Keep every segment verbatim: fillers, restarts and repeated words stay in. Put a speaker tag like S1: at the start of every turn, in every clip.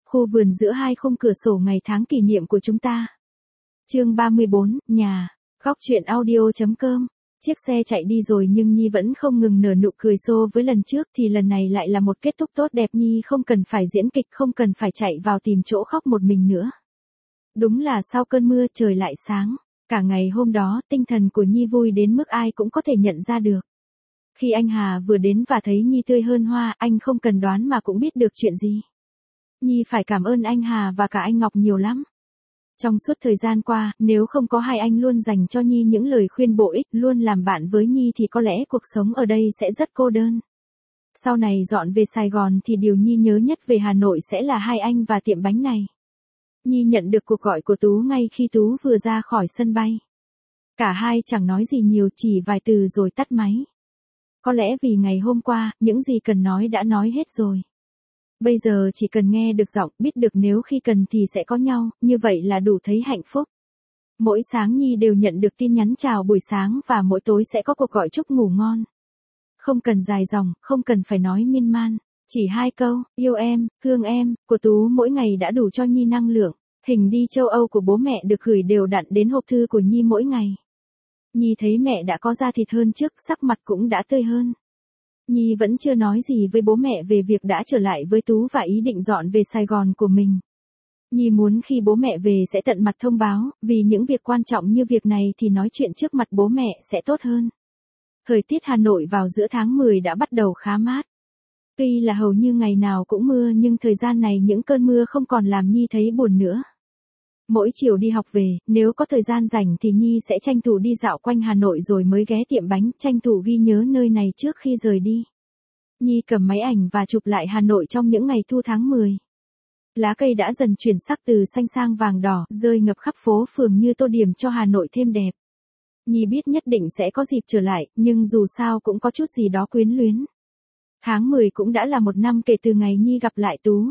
S1: khu vườn giữa hai khung cửa sổ ngày tháng kỷ niệm của chúng ta. Chương ba mươi bốn, nhà. Góc truyện audio.com. Chiếc xe chạy đi rồi nhưng Nhi vẫn không ngừng nở nụ cười xô với lần trước thì lần này lại là một kết thúc tốt đẹp. Nhi không cần phải diễn kịch, không cần phải chạy vào tìm chỗ khóc một mình nữa. Đúng là sau cơn mưa trời lại sáng. Cả ngày hôm đó tinh thần của Nhi vui đến mức ai cũng có thể nhận ra được. Khi anh Hà vừa đến và thấy Nhi tươi hơn hoa, anh không cần đoán mà cũng biết được chuyện gì. Nhi phải cảm ơn anh Hà và cả anh Ngọc nhiều lắm. Trong suốt thời gian qua, nếu không có hai anh luôn dành cho Nhi những lời khuyên bổ ích, luôn làm bạn với Nhi thì có lẽ cuộc sống ở đây sẽ rất cô đơn. Sau này dọn về Sài Gòn thì điều Nhi nhớ nhất về Hà Nội sẽ là hai anh và tiệm bánh này. Nhi nhận được cuộc gọi của Tú ngay khi Tú vừa ra khỏi sân bay. Cả hai chẳng nói gì nhiều, chỉ vài từ rồi tắt máy. Có lẽ vì ngày hôm qua, những gì cần nói đã nói hết rồi. Bây giờ chỉ cần nghe được giọng, biết được nếu khi cần thì sẽ có nhau, như vậy là đủ thấy hạnh phúc. Mỗi sáng Nhi đều nhận được tin nhắn chào buổi sáng và mỗi tối sẽ có cuộc gọi chúc ngủ ngon. Không cần dài dòng, không cần phải nói miên man. Chỉ hai câu, yêu em, thương em, của Tú mỗi ngày đã đủ cho Nhi năng lượng. Hình đi châu Âu của bố mẹ được gửi đều đặn đến hộp thư của Nhi mỗi ngày. Nhi thấy mẹ đã có da thịt hơn trước, sắc mặt cũng đã tươi hơn. Nhi vẫn chưa nói gì với bố mẹ về việc đã trở lại với Tú và ý định dọn về Sài Gòn của mình. Nhi muốn khi bố mẹ về sẽ tận mặt thông báo, vì những việc quan trọng như việc này thì nói chuyện trước mặt bố mẹ sẽ tốt hơn. Thời tiết Hà Nội vào giữa tháng mười đã bắt đầu khá mát. Tuy là hầu như ngày nào cũng mưa nhưng thời gian này những cơn mưa không còn làm Nhi thấy buồn nữa. Mỗi chiều đi học về, nếu có thời gian rảnh thì Nhi sẽ tranh thủ đi dạo quanh Hà Nội rồi mới ghé tiệm bánh, tranh thủ ghi nhớ nơi này trước khi rời đi. Nhi cầm máy ảnh và chụp lại Hà Nội trong những ngày thu tháng mười. Lá cây đã dần chuyển sắc từ xanh sang vàng đỏ, rơi ngập khắp phố phường như tô điểm cho Hà Nội thêm đẹp. Nhi biết nhất định sẽ có dịp trở lại, nhưng dù sao cũng có chút gì đó quyến luyến. Tháng mười cũng đã là một năm kể từ ngày Nhi gặp lại Tú.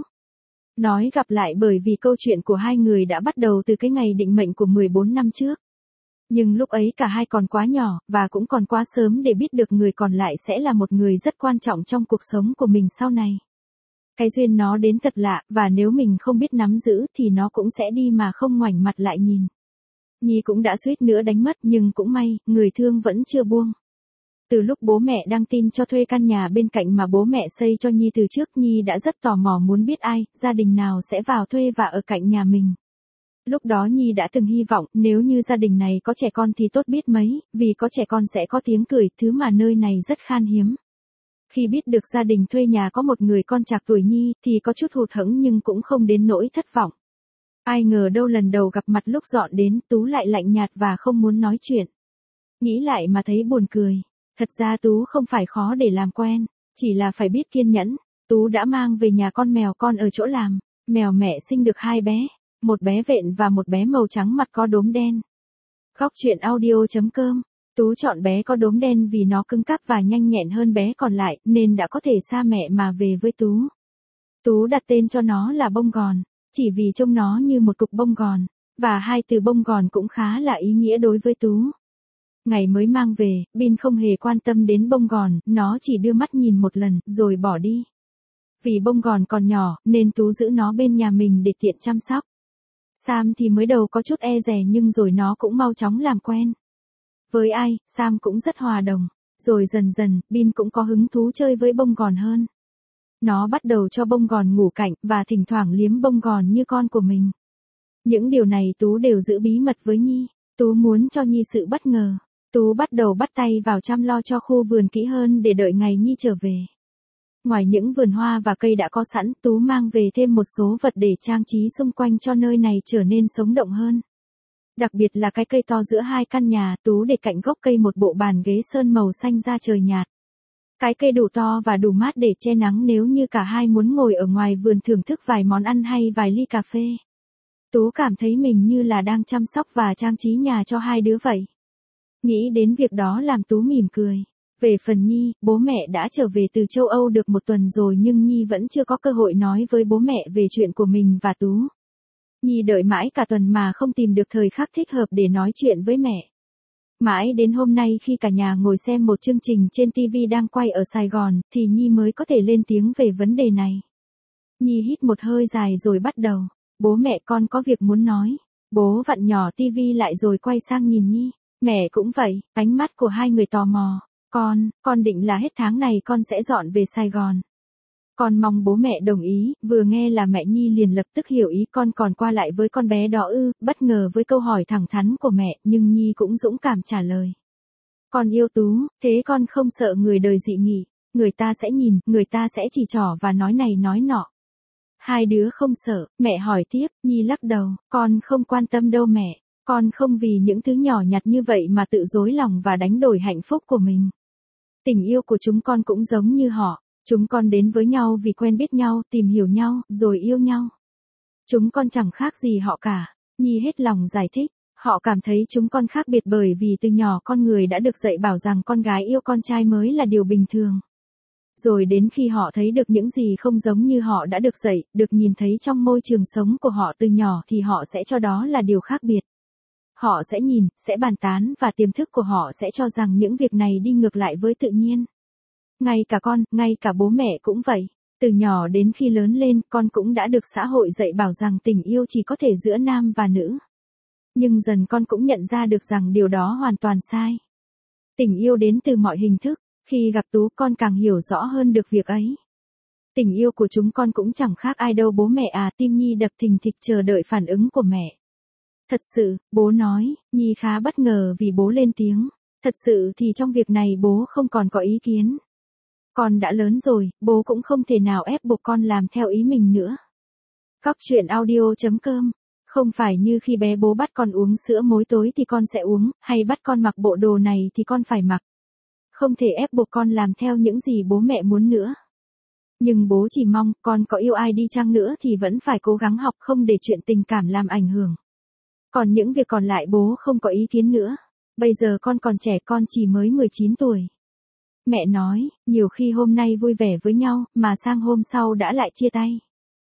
S1: Nói gặp lại bởi vì câu chuyện của hai người đã bắt đầu từ cái ngày định mệnh của mười bốn năm trước. Nhưng lúc ấy cả hai còn quá nhỏ, và cũng còn quá sớm để biết được người còn lại sẽ là một người rất quan trọng trong cuộc sống của mình sau này. Cái duyên nó đến thật lạ, và nếu mình không biết nắm giữ thì nó cũng sẽ đi mà không ngoảnh mặt lại nhìn. Nhi cũng đã suýt nữa đánh mất nhưng cũng may, người thương vẫn chưa buông. Từ lúc bố mẹ đăng tin cho thuê căn nhà bên cạnh mà bố mẹ xây cho Nhi từ trước, Nhi đã rất tò mò muốn biết ai, gia đình nào sẽ vào thuê và ở cạnh nhà mình. Lúc đó Nhi đã từng hy vọng nếu như gia đình này có trẻ con thì tốt biết mấy, vì có trẻ con sẽ có tiếng cười, thứ mà nơi này rất khan hiếm. Khi biết được gia đình thuê nhà có một người con trạc tuổi Nhi thì có chút hụt hẫng nhưng cũng không đến nỗi thất vọng. Ai ngờ đâu lần đầu gặp mặt lúc dọn đến Tú lại lạnh nhạt và không muốn nói chuyện. Nghĩ lại mà thấy buồn cười. Thật ra Tú không phải khó để làm quen, chỉ là phải biết kiên nhẫn. Tú đã mang về nhà con mèo con ở chỗ làm. Mèo mẹ sinh được hai bé, một bé vện và một bé màu trắng mặt có đốm đen. Góc truyện audio.com. Tú chọn bé có đốm đen vì nó cứng cáp và nhanh nhẹn hơn bé còn lại, nên đã có thể xa mẹ mà về với Tú. Tú đặt tên cho nó là Bông Gòn, chỉ vì trông nó như một cục bông gòn, và hai từ bông gòn cũng khá là ý nghĩa đối với Tú. Ngày mới mang về, Bin không hề quan tâm đến Bông Gòn, nó chỉ đưa mắt nhìn một lần, rồi bỏ đi. Vì Bông Gòn còn nhỏ, nên Tú giữ nó bên nhà mình để tiện chăm sóc. Sam thì mới đầu có chút e dè nhưng rồi nó cũng mau chóng làm quen. Với ai, Sam cũng rất hòa đồng. Rồi dần dần, Bin cũng có hứng thú chơi với Bông Gòn hơn. Nó bắt đầu cho Bông Gòn ngủ cạnh, và thỉnh thoảng liếm Bông Gòn như con của mình. Những điều này Tú đều giữ bí mật với Nhi. Tú muốn cho Nhi sự bất ngờ. Tú bắt đầu bắt tay vào chăm lo cho khu vườn kỹ hơn để đợi ngày Nhi trở về. Ngoài những vườn hoa và cây đã có sẵn, Tú mang về thêm một số vật để trang trí xung quanh cho nơi này trở nên sống động hơn. Đặc biệt là cái cây to giữa hai căn nhà, Tú để cạnh gốc cây một bộ bàn ghế sơn màu xanh da trời nhạt. Cái cây đủ to và đủ mát để che nắng nếu như cả hai muốn ngồi ở ngoài vườn thưởng thức vài món ăn hay vài ly cà phê. Tú cảm thấy mình như là đang chăm sóc và trang trí nhà cho hai đứa vậy. Nghĩ đến việc đó làm Tú mỉm cười. Về phần Nhi, bố mẹ đã trở về từ châu Âu được một tuần rồi nhưng Nhi vẫn chưa có cơ hội nói với bố mẹ về chuyện của mình và Tú. Nhi đợi mãi cả tuần mà không tìm được thời khắc thích hợp để nói chuyện với mẹ. Mãi đến hôm nay khi cả nhà ngồi xem một chương trình trên ti vi đang quay ở Sài Gòn thì Nhi mới có thể lên tiếng về vấn đề này. Nhi hít một hơi dài rồi bắt đầu. Bố mẹ con có việc muốn nói. Bố vặn nhỏ tivi lại rồi quay sang nhìn Nhi. Mẹ cũng vậy, ánh mắt của hai người tò mò. Con, con định là hết tháng này con sẽ dọn về Sài Gòn. Con mong bố mẹ đồng ý, vừa nghe là mẹ Nhi liền lập tức hiểu ý, con còn qua lại với con bé đó ư, bất ngờ với câu hỏi thẳng thắn của mẹ, nhưng Nhi cũng dũng cảm trả lời. Con yêu Tú, thế con không sợ người đời dị nghị, người ta sẽ nhìn, người ta sẽ chỉ trỏ và nói này nói nọ. Hai đứa không sợ, mẹ hỏi tiếp, Nhi lắc đầu, con không quan tâm đâu mẹ, con không vì những thứ nhỏ nhặt như vậy mà tự dối lòng và đánh đổi hạnh phúc của mình. Tình yêu của chúng con cũng giống như họ. Chúng con đến với nhau vì quen biết nhau, tìm hiểu nhau, rồi yêu nhau. Chúng con chẳng khác gì họ cả. Nhi hết lòng giải thích. Họ cảm thấy chúng con khác biệt bởi vì từ nhỏ con người đã được dạy bảo rằng con gái yêu con trai mới là điều bình thường. Rồi đến khi họ thấy được những gì không giống như họ đã được dạy, được nhìn thấy trong môi trường sống của họ từ nhỏ thì họ sẽ cho đó là điều khác biệt. Họ sẽ nhìn, sẽ bàn tán và tiềm thức của họ sẽ cho rằng những việc này đi ngược lại với tự nhiên. Ngay cả con, ngay cả bố mẹ cũng vậy. Từ nhỏ đến khi lớn lên, con cũng đã được xã hội dạy bảo rằng tình yêu chỉ có thể giữa nam và nữ. Nhưng dần con cũng nhận ra được rằng điều đó hoàn toàn sai. Tình yêu đến từ mọi hình thức, khi gặp Tú con càng hiểu rõ hơn được việc ấy. Tình yêu của chúng con cũng chẳng khác ai đâu bố mẹ à, tim Nhi đập thình thịch chờ đợi phản ứng của mẹ. Thật sự, bố nói, Nhi khá bất ngờ vì bố lên tiếng. Thật sự thì trong việc này bố không còn có ý kiến. Con đã lớn rồi, bố cũng không thể nào ép buộc con làm theo ý mình nữa. Góc truyện audio chấm com. Không phải như khi bé bố bắt con uống sữa mỗi tối thì con sẽ uống, hay bắt con mặc bộ đồ này thì con phải mặc. Không thể ép buộc con làm theo những gì bố mẹ muốn nữa. Nhưng bố chỉ mong con có yêu ai đi chăng nữa thì vẫn phải cố gắng học không để chuyện tình cảm làm ảnh hưởng. Còn những việc còn lại bố không có ý kiến nữa. Bây giờ con còn trẻ, con chỉ mới mười chín tuổi. Mẹ nói, nhiều khi hôm nay vui vẻ với nhau, mà sang hôm sau đã lại chia tay.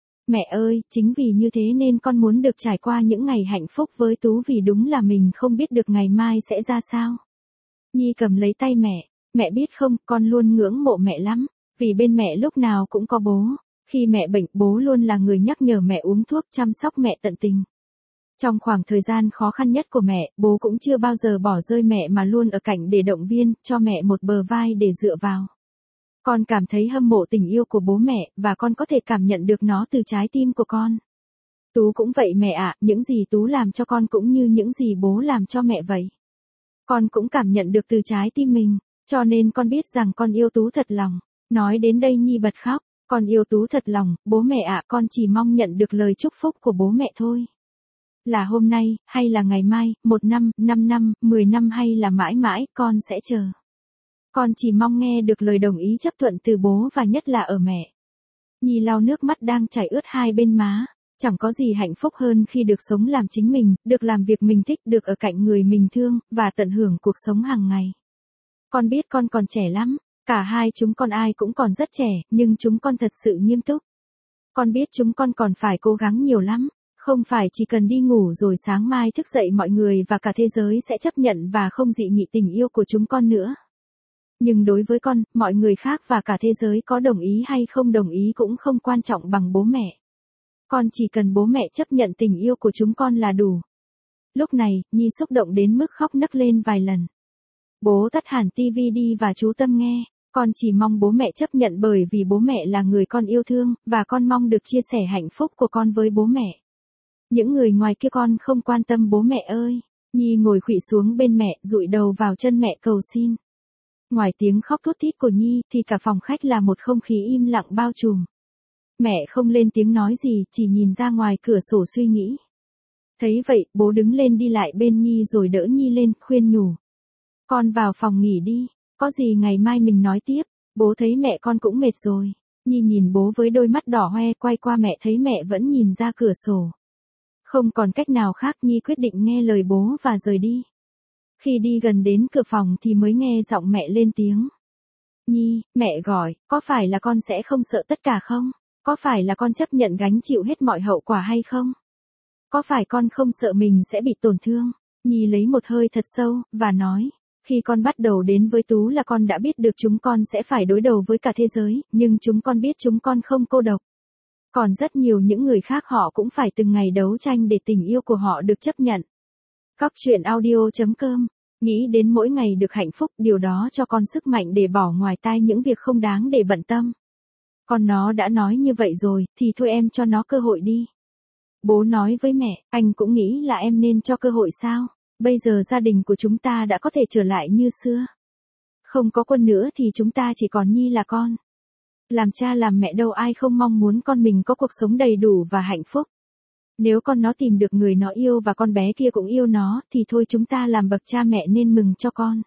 S1: Mẹ ơi, chính vì như thế nên con muốn được trải qua những ngày hạnh phúc với Tú vì đúng là mình không biết được ngày mai sẽ ra sao. Nhi cầm lấy tay mẹ, mẹ biết không, con luôn ngưỡng mộ mẹ lắm, vì bên mẹ lúc nào cũng có bố. Khi mẹ bệnh, bố luôn là người nhắc nhở mẹ uống thuốc, chăm sóc mẹ tận tình. Trong khoảng thời gian khó khăn nhất của mẹ, bố cũng chưa bao giờ bỏ rơi mẹ mà luôn ở cạnh để động viên, cho mẹ một bờ vai để dựa vào. Con cảm thấy hâm mộ tình yêu của bố mẹ, và con có thể cảm nhận được nó từ trái tim của con. Tú cũng vậy mẹ ạ, những gì Tú làm cho con cũng như những gì bố làm cho mẹ vậy. Con cũng cảm nhận được từ trái tim mình, cho nên con biết rằng con yêu Tú thật lòng. Nói đến đây Nhi bật khóc, con yêu Tú thật lòng, bố mẹ ạ, con chỉ mong nhận được lời chúc phúc của bố mẹ thôi. Là hôm nay, hay là ngày mai, một năm, năm năm, mười năm hay là mãi mãi, con sẽ chờ. Con chỉ mong nghe được lời đồng ý chấp thuận từ bố và nhất là ở mẹ. Nhi lau nước mắt đang chảy ướt hai bên má. Chẳng có gì hạnh phúc hơn khi được sống làm chính mình, được làm việc mình thích, được ở cạnh người mình thương, và tận hưởng cuộc sống hàng ngày. Con biết con còn trẻ lắm, cả hai chúng con ai cũng còn rất trẻ, nhưng chúng con thật sự nghiêm túc. Con biết chúng con còn phải cố gắng nhiều lắm. Không phải chỉ cần đi ngủ rồi sáng mai thức dậy mọi người và cả thế giới sẽ chấp nhận và không dị nghị tình yêu của chúng con nữa. Nhưng đối với con, mọi người khác và cả thế giới có đồng ý hay không đồng ý cũng không quan trọng bằng bố mẹ. Con chỉ cần bố mẹ chấp nhận tình yêu của chúng con là đủ. Lúc này, Nhi xúc động đến mức khóc nấc lên vài lần. Bố tắt hẳn tivi đi và chú tâm nghe. Con chỉ mong bố mẹ chấp nhận bởi vì bố mẹ là người con yêu thương, và con mong được chia sẻ hạnh phúc của con với bố mẹ. Những người ngoài kia con không quan tâm bố mẹ ơi. Nhi ngồi khuỵu xuống bên mẹ, dụi đầu vào chân mẹ cầu xin. Ngoài tiếng khóc thút thít của Nhi thì cả phòng khách là một không khí im lặng bao trùm. Mẹ không lên tiếng nói gì, chỉ nhìn ra ngoài cửa sổ suy nghĩ. Thấy vậy, bố đứng lên đi lại bên Nhi rồi đỡ Nhi lên, khuyên nhủ. Con vào phòng nghỉ đi, có gì ngày mai mình nói tiếp. Bố thấy mẹ con cũng mệt rồi. Nhi nhìn bố với đôi mắt đỏ hoe, quay qua mẹ thấy mẹ vẫn nhìn ra cửa sổ. Không còn cách nào khác, Nhi quyết định nghe lời bố và rời đi. Khi đi gần đến cửa phòng thì mới nghe giọng mẹ lên tiếng. Nhi, mẹ gọi, có phải là con sẽ không sợ tất cả không? Có phải là con chấp nhận gánh chịu hết mọi hậu quả hay không? Có phải con không sợ mình sẽ bị tổn thương? Nhi lấy một hơi thật sâu, và nói. Khi con bắt đầu đến với Tú là con đã biết được chúng con sẽ phải đối đầu với cả thế giới, nhưng chúng con biết chúng con không cô độc. Còn rất nhiều những người khác họ cũng phải từng ngày đấu tranh để tình yêu của họ được chấp nhận. Cóc truyện audio chấm com. Nghĩ đến mỗi ngày được hạnh phúc, điều đó cho con sức mạnh để bỏ ngoài tai những việc không đáng để bận tâm. Con nó đã nói như vậy rồi, thì thôi em cho nó cơ hội đi. Bố nói với mẹ, anh cũng nghĩ là em nên cho cơ hội sao? Bây giờ gia đình của chúng ta đã có thể trở lại như xưa. Không có Quân nữa thì chúng ta chỉ còn Nhi là con. Làm cha làm mẹ đâu ai không mong muốn con mình có cuộc sống đầy đủ và hạnh phúc. Nếu con nó tìm được người nó yêu và con bé kia cũng yêu nó, thì thôi chúng ta làm bậc cha mẹ nên mừng cho con.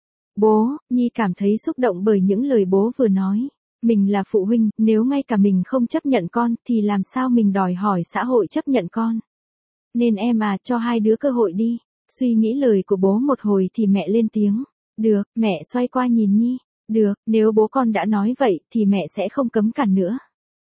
S1: Bố, Nhi cảm thấy xúc động bởi những lời bố vừa nói. Mình là phụ huynh, nếu ngay cả mình không chấp nhận con, thì làm sao mình đòi hỏi xã hội chấp nhận con. Nên em à, cho hai đứa cơ hội đi. Suy nghĩ lời của bố một hồi thì mẹ lên tiếng. Được, mẹ xoay qua nhìn Nhi. Được, nếu bố con đã nói vậy, thì mẹ sẽ không cấm cản nữa.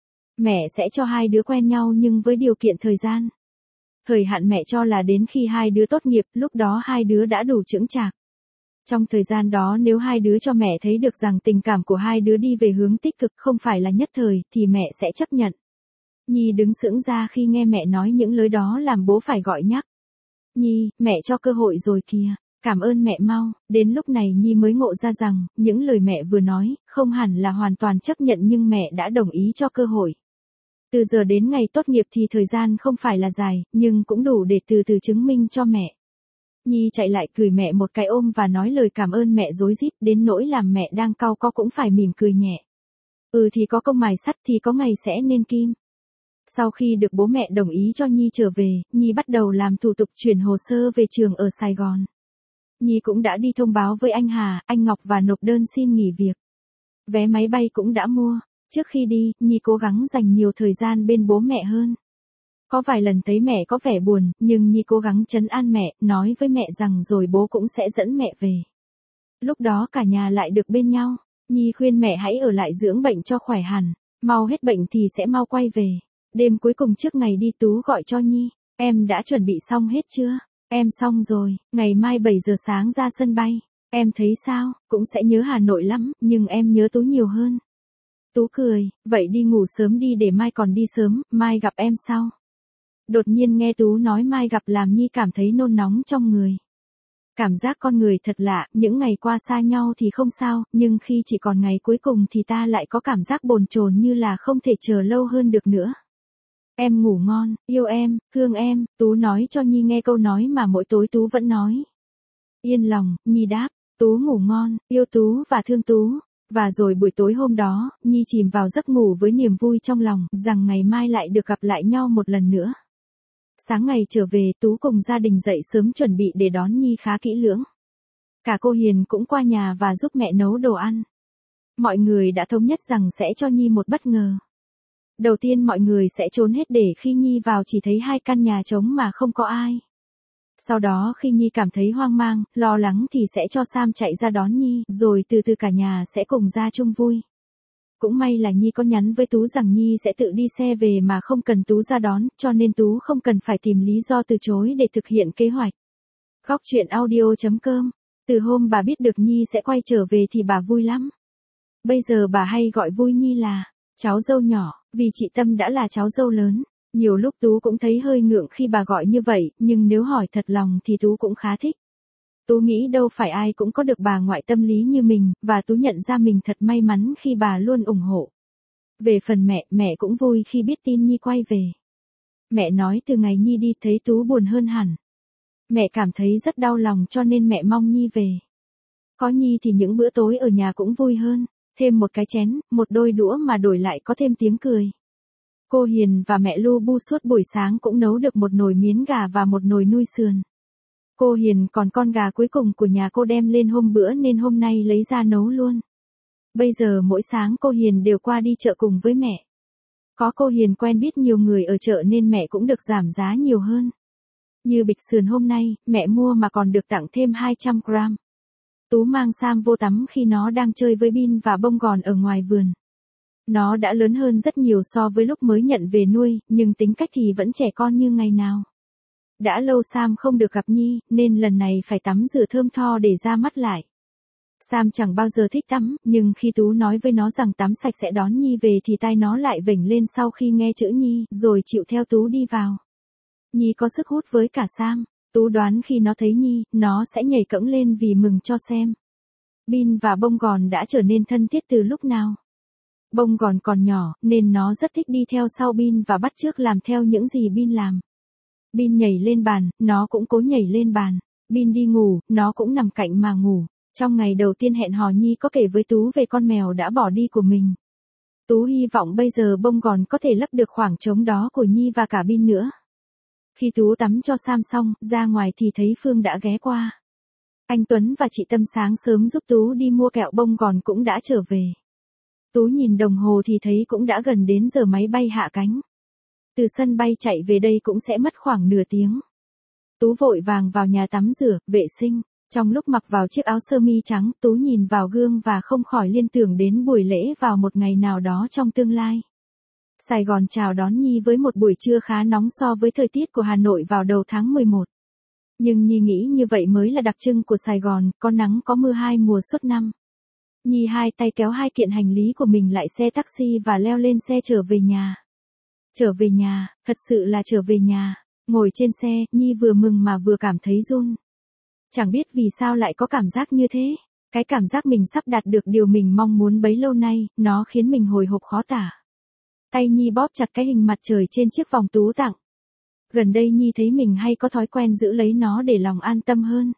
S1: Mẹ sẽ cho hai đứa quen nhau nhưng với điều kiện thời gian. Thời hạn mẹ cho là đến khi hai đứa tốt nghiệp, lúc đó hai đứa đã đủ chững chạc. Trong thời gian đó nếu hai đứa cho mẹ thấy được rằng tình cảm của hai đứa đi về hướng tích cực không phải là nhất thời, thì mẹ sẽ chấp nhận. Nhi đứng sững ra khi nghe mẹ nói những lời đó làm bố phải gọi nhắc. Nhi, mẹ cho cơ hội rồi kìa. Cảm ơn mẹ mau. Đến lúc này Nhi mới ngộ ra rằng, những lời mẹ vừa nói, không hẳn là hoàn toàn chấp nhận nhưng mẹ đã đồng ý cho cơ hội. Từ giờ đến ngày tốt nghiệp thì thời gian không phải là dài, nhưng cũng đủ để từ từ chứng minh cho mẹ. Nhi chạy lại cười mẹ một cái ôm và nói lời cảm ơn mẹ rối rít đến nỗi làm mẹ đang cau có cũng phải mỉm cười nhẹ. Ừ thì có công mài sắt thì có ngày sẽ nên kim. Sau khi được bố mẹ đồng ý cho Nhi trở về, Nhi bắt đầu làm thủ tục chuyển hồ sơ về trường ở Sài Gòn. Nhi cũng đã đi thông báo với anh Hà, anh Ngọc và nộp đơn xin nghỉ việc. Vé máy bay cũng đã mua. Trước khi đi, Nhi cố gắng dành nhiều thời gian bên bố mẹ hơn. Có vài lần thấy mẹ có vẻ buồn, nhưng Nhi cố gắng trấn an mẹ, nói với mẹ rằng rồi bố cũng sẽ dẫn mẹ về. Lúc đó cả nhà lại được bên nhau. Nhi khuyên mẹ hãy ở lại dưỡng bệnh cho khỏe hẳn. Mau hết bệnh thì sẽ mau quay về. Đêm cuối cùng trước ngày đi Tú gọi cho Nhi. Em đã chuẩn bị xong hết chưa? Em xong rồi, ngày mai bảy giờ sáng ra sân bay. Em thấy sao? Cũng sẽ nhớ Hà Nội lắm, nhưng em nhớ Tú nhiều hơn. Tú cười, vậy đi ngủ sớm đi để mai còn đi sớm, mai gặp em sau. Đột nhiên nghe Tú nói mai gặp làm Nhi cảm thấy nôn nóng trong người. Cảm giác con người thật lạ, những ngày qua xa nhau thì không sao, nhưng khi chỉ còn ngày cuối cùng thì ta lại có cảm giác bồn chồn như là không thể chờ lâu hơn được nữa. Em ngủ ngon, yêu em, thương em, Tú nói cho Nhi nghe câu nói mà mỗi tối Tú vẫn nói. Yên lòng, Nhi đáp, Tú ngủ ngon, yêu Tú và thương Tú. Và rồi buổi tối hôm đó, Nhi chìm vào giấc ngủ với niềm vui trong lòng, rằng ngày mai lại được gặp lại nhau một lần nữa. Sáng ngày trở về, Tú cùng gia đình dậy sớm chuẩn bị để đón Nhi khá kỹ lưỡng. Cả cô Hiền cũng qua nhà và giúp mẹ nấu đồ ăn. Mọi người đã thống nhất rằng sẽ cho Nhi một bất ngờ. Đầu tiên mọi người sẽ trốn hết để khi Nhi vào chỉ thấy hai căn nhà trống mà không có ai. Sau đó khi Nhi cảm thấy hoang mang, lo lắng thì sẽ cho Sam chạy ra đón Nhi, rồi từ từ cả nhà sẽ cùng ra chung vui. Cũng may là Nhi có nhắn với Tú rằng Nhi sẽ tự đi xe về mà không cần Tú ra đón, cho nên Tú không cần phải tìm lý do từ chối để thực hiện kế hoạch. Cóc truyện audio chấm com. Từ hôm bà biết được Nhi sẽ quay trở về thì bà vui lắm. Bây giờ bà hay gọi vui Nhi là cháu dâu nhỏ, vì chị Tâm đã là cháu dâu lớn. Nhiều lúc Tú cũng thấy hơi ngượng khi bà gọi như vậy, nhưng nếu hỏi thật lòng thì Tú cũng khá thích. Tú nghĩ đâu phải ai cũng có được bà ngoại tâm lý như mình, và Tú nhận ra mình thật may mắn khi bà luôn ủng hộ. Về phần mẹ, mẹ cũng vui khi biết tin Nhi quay về. Mẹ nói từ ngày Nhi đi thấy Tú buồn hơn hẳn. Mẹ cảm thấy rất đau lòng cho nên mẹ mong Nhi về. Có Nhi thì những bữa tối ở nhà cũng vui hơn, thêm một cái chén, một đôi đũa mà đổi lại có thêm tiếng cười. Cô Hiền và mẹ Lu Bu suốt buổi sáng cũng nấu được một nồi miến gà và một nồi nuôi sườn. Cô Hiền còn con gà cuối cùng của nhà cô đem lên hôm bữa nên hôm nay lấy ra nấu luôn. Bây giờ mỗi sáng cô Hiền đều qua đi chợ cùng với mẹ. Có cô Hiền quen biết nhiều người ở chợ nên mẹ cũng được giảm giá nhiều hơn. Như bịch sườn hôm nay, mẹ mua mà còn được tặng thêm hai trăm gram. Tú mang Sam vô tắm khi nó đang chơi với Bin và bông gòn ở ngoài vườn. Nó đã lớn hơn rất nhiều so với lúc mới nhận về nuôi, nhưng tính cách thì vẫn trẻ con như ngày nào. Đã lâu Sam không được gặp Nhi, nên lần này phải tắm rửa thơm tho để ra mắt lại. Sam chẳng bao giờ thích tắm, nhưng khi Tú nói với nó rằng tắm sạch sẽ đón Nhi về thì tai nó lại vểnh lên sau khi nghe chữ Nhi, rồi chịu theo Tú đi vào. Nhi có sức hút với cả Sam. Tú đoán khi nó thấy Nhi, nó sẽ nhảy cẫng lên vì mừng cho xem. Bin và Bông Gòn đã trở nên thân thiết từ lúc nào. Bông Gòn còn nhỏ, nên nó rất thích đi theo sau Bin và bắt chước làm theo những gì Bin làm. Bin nhảy lên bàn, nó cũng cố nhảy lên bàn. Bin đi ngủ, nó cũng nằm cạnh mà ngủ. Trong ngày đầu tiên hẹn hò Nhi có kể với Tú về con mèo đã bỏ đi của mình. Tú hy vọng bây giờ Bông Gòn có thể lấp được khoảng trống đó của Nhi và cả Bin nữa. Khi Tú tắm cho Sam xong, ra ngoài thì thấy Phương đã ghé qua. Anh Tuấn và chị Tâm sáng sớm giúp Tú đi mua kẹo. Bông Gòn cũng đã trở về. Tú nhìn đồng hồ thì thấy cũng đã gần đến giờ máy bay hạ cánh. Từ sân bay chạy về đây cũng sẽ mất khoảng nửa tiếng. Tú vội vàng vào nhà tắm rửa, vệ sinh. Trong lúc mặc vào chiếc áo sơ mi trắng, Tú nhìn vào gương và không khỏi liên tưởng đến buổi lễ vào một ngày nào đó trong tương lai. Sài Gòn chào đón Nhi với một buổi trưa khá nóng so với thời tiết của Hà Nội vào đầu tháng mười một. Nhưng Nhi nghĩ như vậy mới là đặc trưng của Sài Gòn, có nắng có mưa hai mùa suốt năm. Nhi hai tay kéo hai kiện hành lý của mình lại xe taxi và leo lên xe trở về nhà. Trở về nhà, thật sự là trở về nhà. Ngồi trên xe, Nhi vừa mừng mà vừa cảm thấy run. Chẳng biết vì sao lại có cảm giác như thế. Cái cảm giác mình sắp đạt được điều mình mong muốn bấy lâu nay, nó khiến mình hồi hộp khó tả. Tay Nhi bóp chặt cái hình mặt trời trên chiếc vòng Tú tặng. Gần đây Nhi thấy mình hay có thói quen giữ lấy nó để lòng an tâm hơn.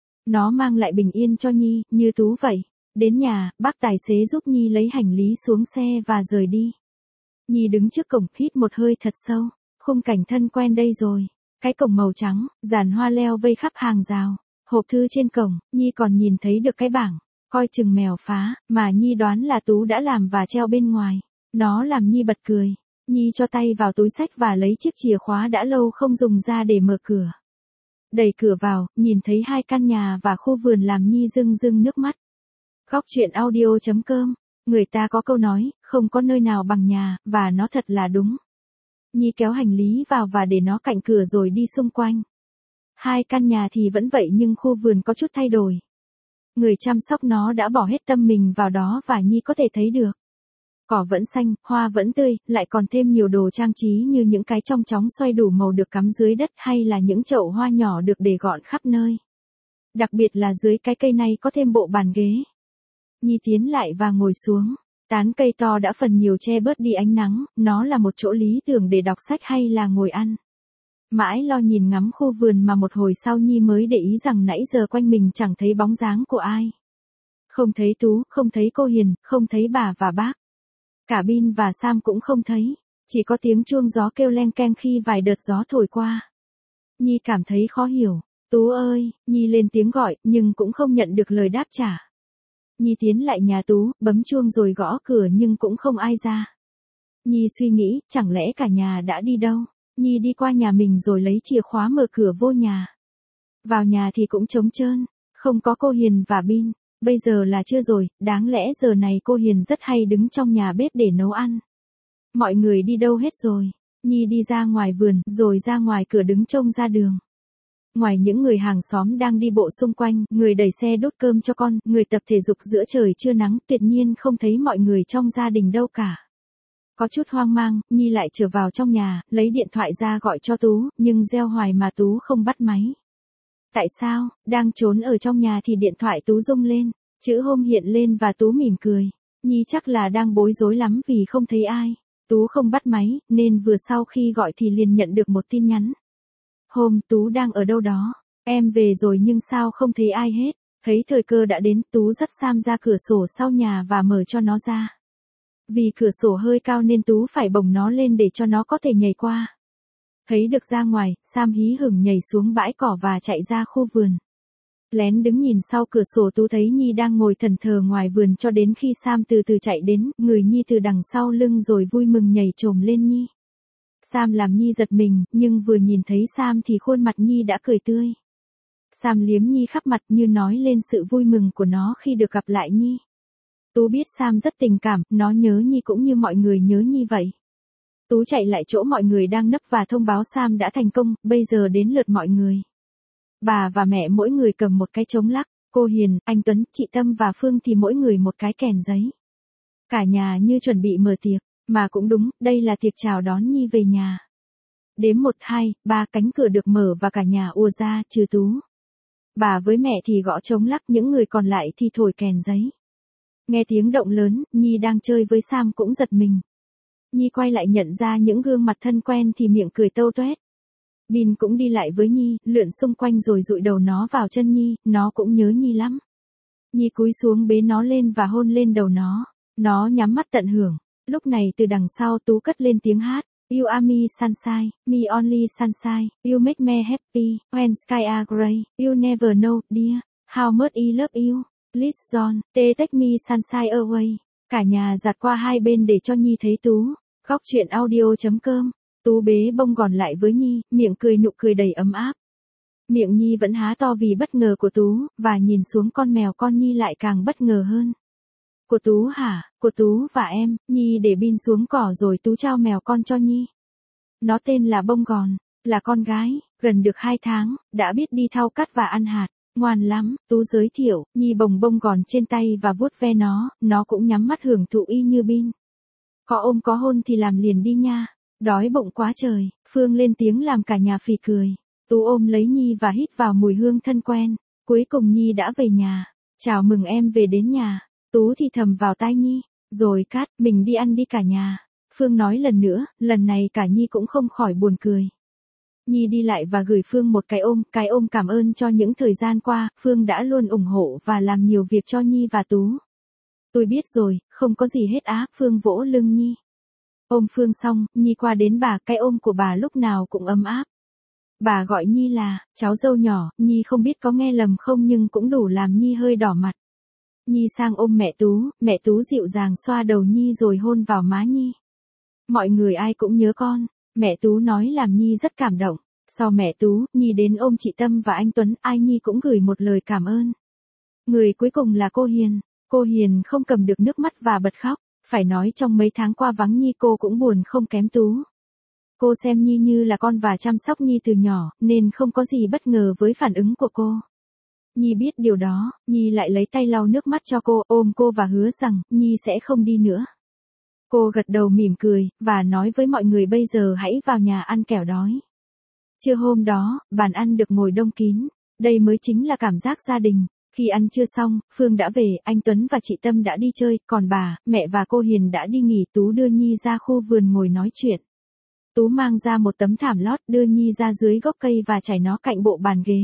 S1: Nó mang lại bình yên cho Nhi, như Tú vậy. Đến nhà, bác tài xế giúp Nhi lấy hành lý xuống xe và rời đi. Nhi đứng trước cổng, hít một hơi thật sâu. Khung cảnh thân quen đây rồi. Cái cổng màu trắng, dàn hoa leo vây khắp hàng rào. Hộp thư trên cổng, Nhi còn nhìn thấy được cái bảng. Coi chừng mèo phá, mà Nhi đoán là Tú đã làm và treo bên ngoài. Nó làm Nhi bật cười. Nhi cho tay vào túi xách và lấy chiếc chìa khóa đã lâu không dùng ra để mở cửa. Đẩy cửa vào, nhìn thấy hai căn nhà và khu vườn làm Nhi rưng rưng nước mắt. Góc truyện audio chấm com. Người ta có câu nói, không có nơi nào bằng nhà, và nó thật là đúng. Nhi kéo hành lý vào và để nó cạnh cửa rồi đi xung quanh. Hai căn nhà thì vẫn vậy nhưng khu vườn có chút thay đổi. Người chăm sóc nó đã bỏ hết tâm mình vào đó và Nhi có thể thấy được. Cỏ vẫn xanh, hoa vẫn tươi, lại còn thêm nhiều đồ trang trí như những cái chong chóng xoay đủ màu được cắm dưới đất hay là những chậu hoa nhỏ được để gọn khắp nơi. Đặc biệt là dưới cái cây này có thêm bộ bàn ghế. Nhi tiến lại và ngồi xuống. Tán cây to đã phần nhiều che bớt đi ánh nắng, nó là một chỗ lý tưởng để đọc sách hay là ngồi ăn. Mãi lo nhìn ngắm khu vườn mà một hồi sau Nhi mới để ý rằng nãy giờ quanh mình chẳng thấy bóng dáng của ai. Không thấy Tú, không thấy cô Hiền, không thấy bà và bác. Cả Bin và Sam cũng không thấy, chỉ có tiếng chuông gió kêu leng keng khi vài đợt gió thổi qua. Nhi cảm thấy khó hiểu. Tú ơi, Nhi lên tiếng gọi, nhưng cũng không nhận được lời đáp trả. Nhi tiến lại nhà Tú, bấm chuông rồi gõ cửa nhưng cũng không ai ra. Nhi suy nghĩ, chẳng lẽ cả nhà đã đi đâu? Nhi đi qua nhà mình rồi lấy chìa khóa mở cửa vô nhà. Vào nhà thì cũng trống trơn, không có cô Hiền và Bin. Bây giờ là trưa rồi, đáng lẽ giờ này cô Hiền rất hay đứng trong nhà bếp để nấu ăn. Mọi người đi đâu hết rồi? Nhi đi ra ngoài vườn, rồi ra ngoài cửa đứng trông ra đường. Ngoài những người hàng xóm đang đi bộ xung quanh, người đẩy xe đốt cơm cho con, người tập thể dục giữa trời trưa nắng, tuyệt nhiên không thấy mọi người trong gia đình đâu cả. Có chút hoang mang, Nhi lại trở vào trong nhà, lấy điện thoại ra gọi cho Tú, nhưng reo hoài mà Tú không bắt máy. Tại sao, đang trốn ở trong nhà thì điện thoại Tú rung lên, chữ Home hiện lên và Tú mỉm cười. Nhi chắc là đang bối rối lắm vì không thấy ai. Tú không bắt máy, nên vừa sau khi gọi thì liền nhận được một tin nhắn. Home, Tú đang ở đâu đó? Em về rồi nhưng sao không thấy ai hết? Thấy thời cơ đã đến, Tú dắt Sam ra cửa sổ sau nhà và mở cho nó ra. Vì cửa sổ hơi cao nên Tú phải bồng nó lên để cho nó có thể nhảy qua. Thấy được ra ngoài, Sam hí hửng nhảy xuống bãi cỏ và chạy ra khu vườn. Lén đứng nhìn sau cửa sổ Tú thấy Nhi đang ngồi thẫn thờ ngoài vườn cho đến khi Sam từ từ chạy đến, người Nhi từ đằng sau lưng rồi vui mừng nhảy chồm lên Nhi. Sam làm Nhi giật mình, nhưng vừa nhìn thấy Sam thì khuôn mặt Nhi đã cười tươi. Sam liếm Nhi khắp mặt như nói lên sự vui mừng của nó khi được gặp lại Nhi. Tú biết Sam rất tình cảm, nó nhớ Nhi cũng như mọi người nhớ Nhi vậy. Tú chạy lại chỗ mọi người đang nấp và thông báo Sam đã thành công, bây giờ đến lượt mọi người. Bà và mẹ mỗi người cầm một cái trống lắc. Cô Hiền, anh Tuấn, chị Tâm và Phương thì mỗi người một cái kèn giấy. Cả nhà như chuẩn bị mở tiệc, mà cũng đúng, đây là tiệc chào đón Nhi về nhà. Đếm một hai, ba cánh cửa được mở và cả nhà ùa ra, trừ Tú. Bà với mẹ thì gõ trống lắc, những người còn lại thì thổi kèn giấy. Nghe tiếng động lớn, Nhi đang chơi với Sam cũng giật mình. Nhi quay lại nhận ra những gương mặt thân quen thì miệng cười tâu toét. Bin cũng đi lại với Nhi, lượn xung quanh rồi dụi đầu nó vào chân Nhi, nó cũng nhớ Nhi lắm. Nhi cúi xuống bế nó lên và hôn lên đầu nó. Nó nhắm mắt tận hưởng. Lúc này từ đằng sau Tú cất lên tiếng hát. You are me sunshine, me only sunshine, you make me happy, when sky are grey, you never know, dear, how much I love you. Please John, take me sunshine away. Cả nhà giạt qua hai bên để cho Nhi thấy Tú. Góc chuyện audio chấm com. Tú bế bông gòn lại với Nhi, miệng cười nụ cười đầy ấm áp. Miệng Nhi vẫn há to vì bất ngờ của Tú, và nhìn xuống con mèo con Nhi lại càng bất ngờ hơn. Của Tú hả, của Tú và em, Nhi để Bin xuống cỏ rồi Tú trao mèo con cho Nhi. Nó tên là Bông Gòn, là con gái, gần được hai tháng, đã biết đi thau cắt và ăn hạt, ngoan lắm, Tú giới thiệu, Nhi bồng Bông Gòn trên tay và vuốt ve nó, nó cũng nhắm mắt hưởng thụ y như Bin. Có ôm có hôn thì làm liền đi nha, đói bụng quá trời, Phương lên tiếng làm cả nhà phì cười. Tú ôm lấy Nhi và hít vào mùi hương thân quen, cuối cùng Nhi đã về nhà, chào mừng em về đến nhà. Tú thì thầm vào tai Nhi, rồi cắt, mình đi ăn đi cả nhà. Phương nói lần nữa, lần này cả Nhi cũng không khỏi buồn cười. Nhi đi lại và gửi Phương một cái ôm, cái ôm cảm ơn cho những thời gian qua, Phương đã luôn ủng hộ và làm nhiều việc cho Nhi và Tú. Tôi biết rồi, không có gì hết á, Phương vỗ lưng Nhi. Ôm Phương xong, Nhi qua đến bà, cái ôm của bà lúc nào cũng ấm áp. Bà gọi Nhi là, cháu dâu nhỏ, Nhi không biết có nghe lầm không nhưng cũng đủ làm Nhi hơi đỏ mặt. Nhi sang ôm mẹ Tú, mẹ Tú dịu dàng xoa đầu Nhi rồi hôn vào má Nhi. Mọi người ai cũng nhớ con, mẹ Tú nói làm Nhi rất cảm động. Sau mẹ Tú, Nhi đến ôm chị Tâm và anh Tuấn, ai Nhi cũng gửi một lời cảm ơn. Người cuối cùng là cô Hiền. Cô Hiền không cầm được nước mắt và bật khóc, phải nói trong mấy tháng qua vắng Nhi cô cũng buồn không kém Tú. Cô xem Nhi như là con và chăm sóc Nhi từ nhỏ, nên không có gì bất ngờ với phản ứng của cô. Nhi biết điều đó, Nhi lại lấy tay lau nước mắt cho cô, ôm cô và hứa rằng, Nhi sẽ không đi nữa. Cô gật đầu mỉm cười, và nói với mọi người bây giờ hãy vào nhà ăn kẻo đói. Trưa hôm đó, bàn ăn được ngồi đông kín, đây mới chính là cảm giác gia đình. Khi ăn trưa xong, Phương đã về, anh Tuấn và chị Tâm đã đi chơi, còn bà, mẹ và cô Hiền đã đi nghỉ. Tú đưa Nhi ra khu vườn ngồi nói chuyện. Tú mang ra một tấm thảm lót đưa Nhi ra dưới gốc cây và trải nó cạnh bộ bàn ghế.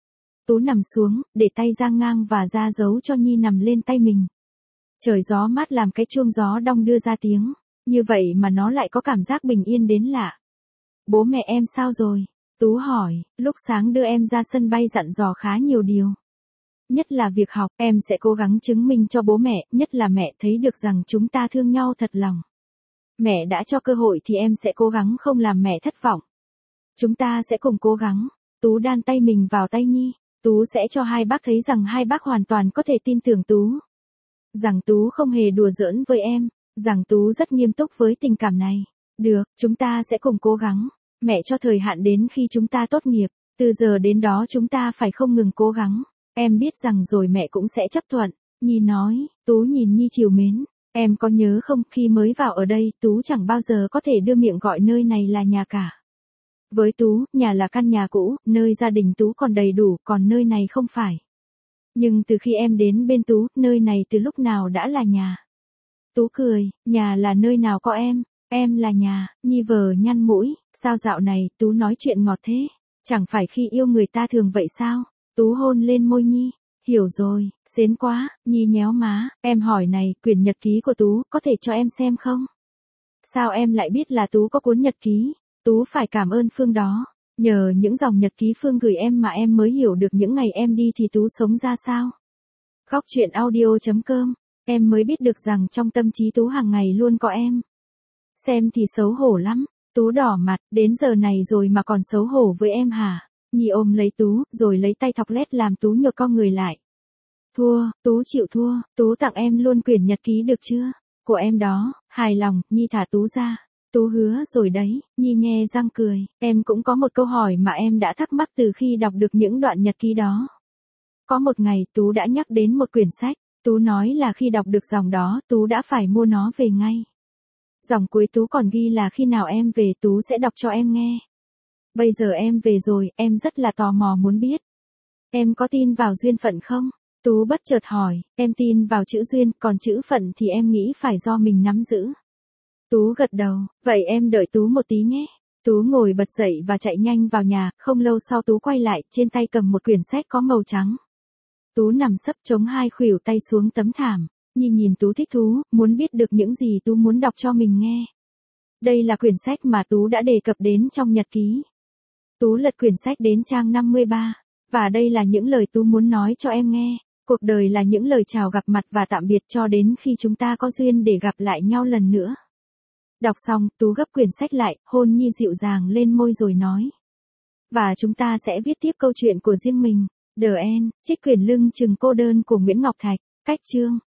S1: Tú nằm xuống, để tay giang ngang và ra giấu cho Nhi nằm lên tay mình. Trời gió mát làm cái chuông gió đong đưa ra tiếng, như vậy mà nó lại có cảm giác bình yên đến lạ. Bố mẹ em sao rồi? Tú hỏi, lúc sáng đưa em ra sân bay dặn dò khá nhiều điều. Nhất là việc học, em sẽ cố gắng chứng minh cho bố mẹ, nhất là mẹ thấy được rằng chúng ta thương nhau thật lòng. Mẹ đã cho cơ hội thì em sẽ cố gắng không làm mẹ thất vọng. Chúng ta sẽ cùng cố gắng. Tú đan tay mình vào tay Nhi. Tú sẽ cho hai bác thấy rằng hai bác hoàn toàn có thể tin tưởng Tú. Rằng Tú không hề đùa giỡn với em. Rằng Tú rất nghiêm túc với tình cảm này. Được, chúng ta sẽ cùng cố gắng. Mẹ cho thời hạn đến khi chúng ta tốt nghiệp. Từ giờ đến đó chúng ta phải không ngừng cố gắng. Em biết rằng rồi mẹ cũng sẽ chấp thuận. Nhi nói, Tú nhìn Nhi trìu mến. Em có nhớ không, khi mới vào ở đây, Tú chẳng bao giờ có thể đưa miệng gọi nơi này là nhà cả. Với Tú, nhà là căn nhà cũ, nơi gia đình Tú còn đầy đủ, còn nơi này không phải. Nhưng từ khi em đến bên Tú, nơi này từ lúc nào đã là nhà. Tú cười, nhà là nơi nào có em, em là nhà. Nhi vờ nhăn mũi, sao dạo này, Tú nói chuyện ngọt thế, chẳng phải khi yêu người ta thường vậy sao? Tú hôn lên môi Nhi. Hiểu rồi, xến quá. Nhi nhéo má, em hỏi này, quyển nhật ký của Tú, có thể cho em xem không? Sao em lại biết là Tú có cuốn nhật ký? Tú phải cảm ơn Phương đó. Nhờ những dòng nhật ký Phương gửi em mà em mới hiểu được những ngày em đi thì Tú sống ra sao. Góc chuyện audio chấm com, em mới biết được rằng trong tâm trí Tú hàng ngày luôn có em. Xem thì xấu hổ lắm. Tú đỏ mặt, đến giờ này rồi mà còn xấu hổ với em hả? Nhi ôm lấy Tú, rồi lấy tay thọc lét làm Tú nhột con người lại. Thua, Tú chịu thua, Tú tặng em luôn quyển nhật ký được chưa? Của em đó, hài lòng, Nhi thả Tú ra. Tú hứa rồi đấy, Nhi nhe răng cười, em cũng có một câu hỏi mà em đã thắc mắc từ khi đọc được những đoạn nhật ký đó. Có một ngày Tú đã nhắc đến một quyển sách, Tú nói là khi đọc được dòng đó Tú đã phải mua nó về ngay. Dòng cuối Tú còn ghi là khi nào em về Tú sẽ đọc cho em nghe. Bây giờ em về rồi, em rất là tò mò muốn biết. Em có tin vào duyên phận không? Tú bất chợt hỏi, em tin vào chữ duyên, còn chữ phận thì em nghĩ phải do mình nắm giữ. Tú gật đầu, vậy em đợi Tú một tí nhé. Tú ngồi bật dậy và chạy nhanh vào nhà, không lâu sau Tú quay lại, trên tay cầm một quyển sách có màu trắng. Tú nằm sấp chống hai khuỷu tay xuống tấm thảm, nhìn nhìn Tú thích thú, muốn biết được những gì Tú muốn đọc cho mình nghe. Đây là quyển sách mà Tú đã đề cập đến trong nhật ký. Tú lật quyển sách đến trang năm mươi ba, và đây là những lời Tú muốn nói cho em nghe. Cuộc đời là những lời chào gặp mặt và tạm biệt cho đến khi chúng ta có duyên để gặp lại nhau lần nữa. Đọc xong, Tú gấp quyển sách lại, hôn Nhi dịu dàng lên môi rồi nói. Và chúng ta sẽ viết tiếp câu chuyện của riêng mình. The End, trích quyển Lưng chừng cô đơn của Nguyễn Ngọc Thạch, cách chương.